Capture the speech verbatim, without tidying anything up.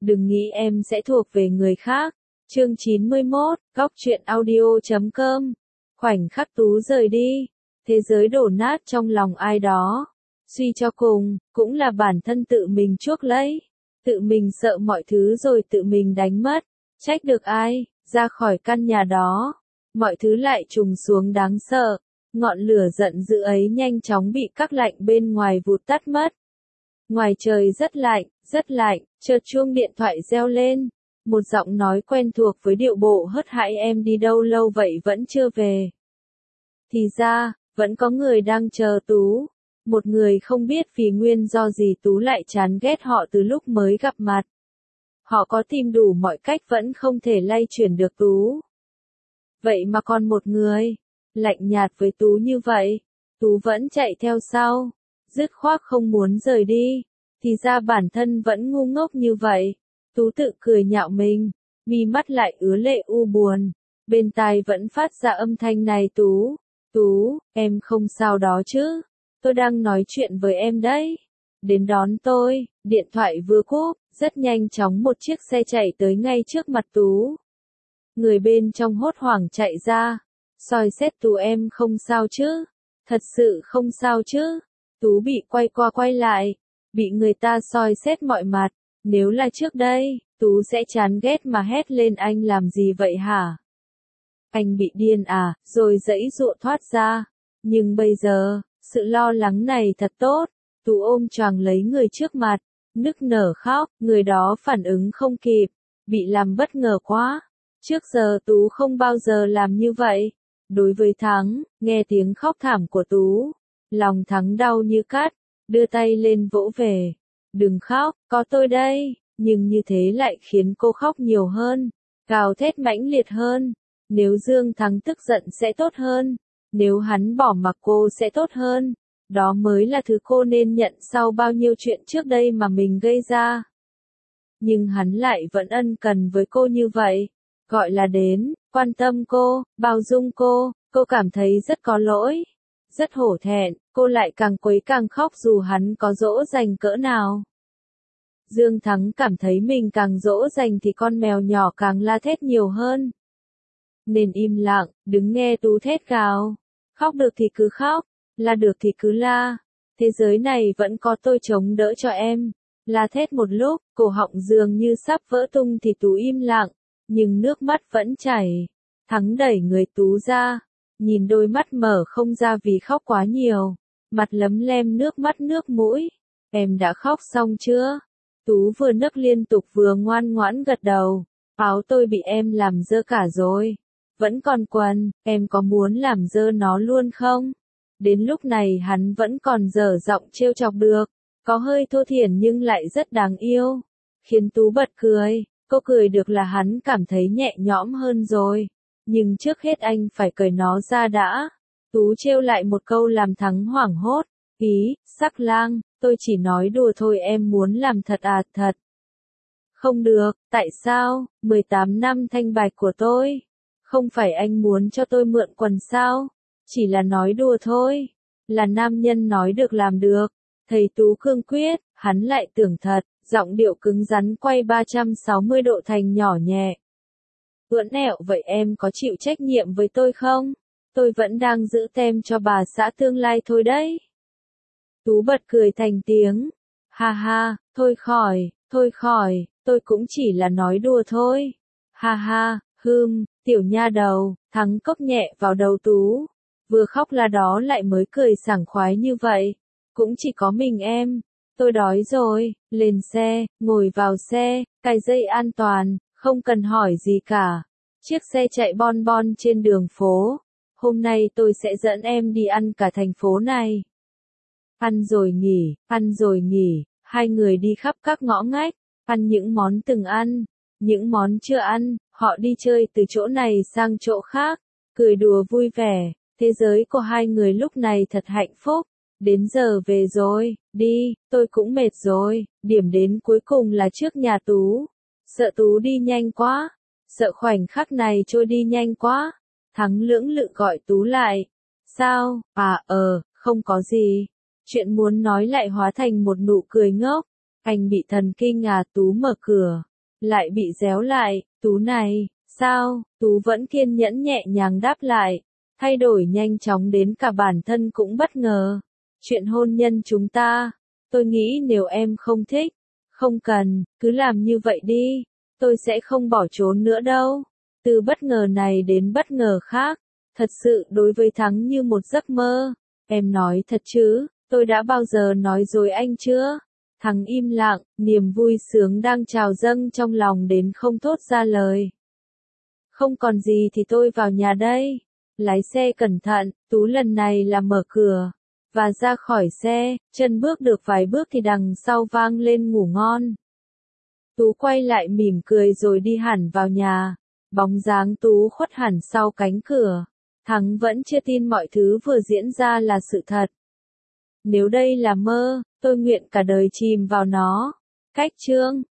Đừng nghĩ em sẽ thuộc về người khác. Chương chín mươi mốt, góc truyện audio chấm com. Khoảnh khắc Tú rời đi, thế giới đổ nát trong lòng ai đó. Suy cho cùng, cũng là bản thân tự mình chuốc lấy. Tự mình sợ mọi thứ rồi tự mình đánh mất. Trách được ai, ra khỏi căn nhà đó. Mọi thứ lại trùng xuống đáng sợ. Ngọn lửa giận dữ ấy nhanh chóng bị các lạnh bên ngoài vụt tắt mất. Ngoài trời rất lạnh, rất lạnh, chợt chuông điện thoại reo lên. Một giọng nói quen thuộc với điệu bộ hớt hải, em đi đâu lâu vậy vẫn chưa về. Thì ra, vẫn có người đang chờ Tú. Một người không biết vì nguyên do gì Tú lại chán ghét họ từ lúc mới gặp mặt. Họ có tìm đủ mọi cách vẫn không thể lay chuyển được Tú. Vậy mà còn một người, lạnh nhạt với Tú như vậy, Tú vẫn chạy theo sau, dứt khoát không muốn rời đi. Thì ra bản thân vẫn ngu ngốc như vậy. Tú tự cười nhạo mình, mi mắt lại ứa lệ u buồn. Bên tai vẫn phát ra âm thanh này, Tú, Tú, em không sao đó chứ? Tôi đang nói chuyện với em đấy. Đến đón tôi. Điện thoại vừa cúp, rất nhanh chóng một chiếc xe chạy tới ngay trước mặt Tú. Người bên trong hốt hoảng chạy ra, soi xét Tú, em không sao chứ? Thật sự không sao chứ? Tú bị quay qua quay lại, bị người ta soi xét mọi mặt. Nếu là trước đây, Tú sẽ chán ghét mà hét lên, anh làm gì vậy hả? Anh bị điên à, rồi giãy giụa thoát ra. Nhưng bây giờ, sự lo lắng này thật tốt. Tú ôm choàng lấy người trước mặt, nức nở khóc, người đó phản ứng không kịp, bị làm bất ngờ quá. Trước giờ Tú không bao giờ làm như vậy. Đối với Thắng, nghe tiếng khóc thảm của Tú, lòng Thắng đau như cắt, đưa tay lên vỗ về. Đừng khóc, có tôi đây. Nhưng như thế lại khiến cô khóc nhiều hơn, gào thét mãnh liệt hơn. Nếu Dương Thắng tức giận sẽ tốt hơn, nếu hắn bỏ mặc cô sẽ tốt hơn. Đó mới là thứ cô nên nhận sau bao nhiêu chuyện trước đây mà mình gây ra. Nhưng hắn lại vẫn ân cần với cô như vậy, gọi là đến, quan tâm cô, bao dung cô. Cô cảm thấy rất có lỗi, rất hổ thẹn. Cô lại càng quấy càng khóc dù hắn có dỗ dành cỡ nào. Dương Thắng cảm thấy mình càng dỗ dành thì con mèo nhỏ càng la thét nhiều hơn. Nên im lặng, đứng nghe Tú thét gào. Khóc được thì cứ khóc, la được thì cứ la. Thế giới này vẫn có tôi chống đỡ cho em. La thét một lúc, cổ họng dường như sắp vỡ tung thì Tú im lặng, nhưng nước mắt vẫn chảy. Thắng đẩy người Tú ra, nhìn đôi mắt mở không ra vì khóc quá nhiều, mặt lấm lem nước mắt nước mũi. Em đã khóc xong chưa? Tú vừa nấc liên tục vừa ngoan ngoãn gật đầu. Áo tôi bị em làm dơ cả rồi. Vẫn còn quần, em có muốn làm dơ nó luôn không? Đến lúc này hắn vẫn còn dở giọng trêu chọc được. Có hơi thô thiển nhưng lại rất đáng yêu. Khiến Tú bật cười. Cô cười được là hắn cảm thấy nhẹ nhõm hơn rồi. Nhưng trước hết anh phải cởi nó ra đã. Tú trêu lại một câu làm Thắng hoảng hốt. Ý, sắc lang, tôi chỉ nói đùa thôi, em muốn làm thật à? Thật. Không được, tại sao? mười tám năm thanh bạch của tôi. Không phải anh muốn cho tôi mượn quần sao? Chỉ là nói đùa thôi. Là nam nhân nói được làm được. Thấy Tú cương quyết, hắn lại tưởng thật, giọng điệu cứng rắn quay ba trăm sáu mươi độ thành nhỏ nhẹ. Ưỡn ẹo, vậy em có chịu trách nhiệm với tôi không? Tôi vẫn đang giữ tem cho bà xã tương lai thôi đấy. Tú bật cười thành tiếng. Ha ha, thôi khỏi, thôi khỏi, tôi cũng chỉ là nói đùa thôi. Ha ha, hừm, tiểu nha đầu. Thắng cốc nhẹ vào đầu Tú. Vừa khóc là đó lại mới cười sảng khoái như vậy. Cũng chỉ có mình em. Tôi đói rồi, lên xe, ngồi vào xe, cài dây an toàn, không cần hỏi gì cả. Chiếc xe chạy bon bon trên đường phố. Hôm nay tôi sẽ dẫn em đi ăn cả thành phố này. Ăn rồi nghỉ, ăn rồi nghỉ, hai người đi khắp các ngõ ngách, ăn những món từng ăn, những món chưa ăn, họ đi chơi từ chỗ này sang chỗ khác, cười đùa vui vẻ. Thế giới của hai người lúc này thật hạnh phúc. Đến giờ về rồi, đi, tôi cũng mệt rồi. Điểm đến cuối cùng là trước nhà Tú. Sợ Tú đi nhanh quá, sợ khoảnh khắc này trôi đi nhanh quá. Thắng lưỡng lự gọi Tú lại. Sao? À ờ, không có gì. Chuyện muốn nói lại hóa thành một nụ cười ngốc. Anh bị thần kinh à? Tú mở cửa. lại bị réo lại, Tú này, sao, Tú vẫn kiên nhẫn nhẹ nhàng đáp lại, thay đổi nhanh chóng đến cả bản thân cũng bất ngờ. Chuyện hôn nhân chúng ta, tôi nghĩ nếu em không thích, không cần, cứ làm như vậy đi, tôi sẽ không bỏ trốn nữa đâu. Từ bất ngờ này đến bất ngờ khác, thật sự đối với Thắng như một giấc mơ. Em nói thật chứ, tôi đã bao giờ nói dối anh chưa? Thắng im lặng, niềm vui sướng đang trào dâng trong lòng đến không thốt ra lời. Không còn gì thì tôi vào nhà đây. Lái xe cẩn thận, Tú lần này là mở cửa và ra khỏi xe, chân bước được vài bước thì đằng sau vang lên ngủ ngon. Tú quay lại mỉm cười rồi đi hẳn vào nhà, bóng dáng Tú khuất hẳn sau cánh cửa. Thắng vẫn chưa tin mọi thứ vừa diễn ra là sự thật. Nếu đây là mơ, tôi nguyện cả đời chìm vào nó. Cách chương